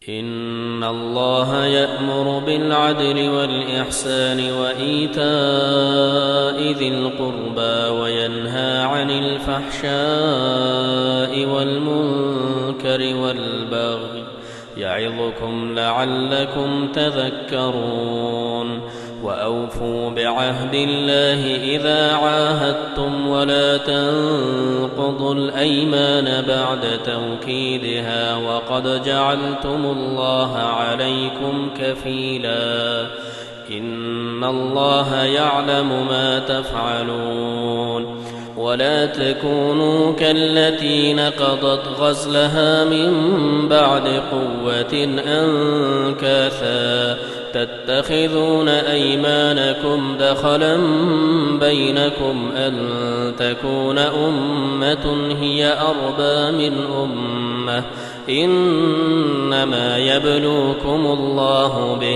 إن الله يأمر بالعدل والإحسان وإيتاء ذي القربى وينهى عن الفحشاء والمنكر والبغي يعظكم لعلكم تذكرون وأوفوا بعهد الله إذا عاهدتم ولا تنقضوا الأيمان بعد توكيدها وقد جعلتم الله عليكم كفيلا إن الله يعلم ما تفعلون ولا تكونوا كالتي نقضت غزلها من بعد قوة أنكاثا تتخذون أيمانكم دخلا بينكم أن تكون أمة هي أربى من أمة إنما يبلوكم الله به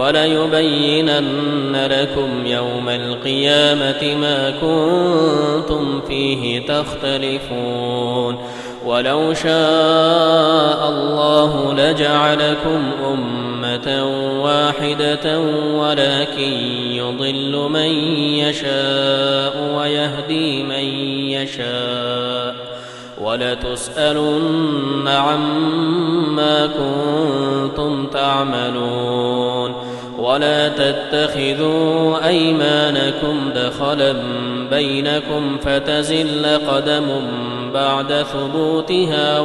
وليبينن لكم يوم القيامة ما كنتم فيه تختلفون ولو شاء الله لجعلكم أمة واحدة ولكن يضل من يشاء ويهدي من يشاء ولتسألن عما كنتم تعملون ولا تتخذوا أيمانكم دخلا بينكم فتزل قدم بعد ثبوتها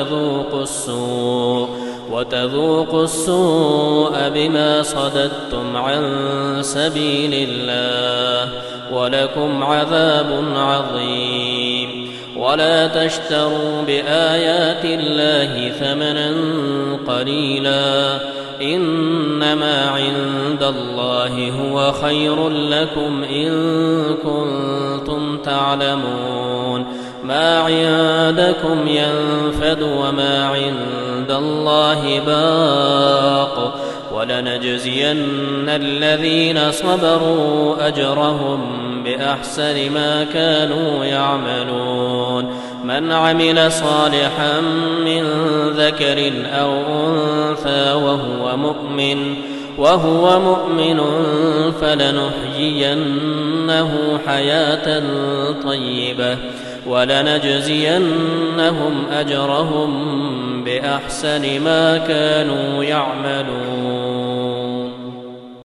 وتذوقوا السوء بما صددتم عن سبيل الله ولكم عذاب عظيم ولا تشتروا بآيات الله ثمنا قليلا إنما عند الله هو خير لكم إن كنتم تعلمون ما عندكم ينفد وما عند الله باق ولنجزين الذين صبروا أجرهم بأحسن ما كانوا يعملون من عمل صالحا من ذكر أو أنثى وهو مؤمن فلنحيينه حياة طيبة ولنجزينهم أجرهم بأحسن ما كانوا يعملون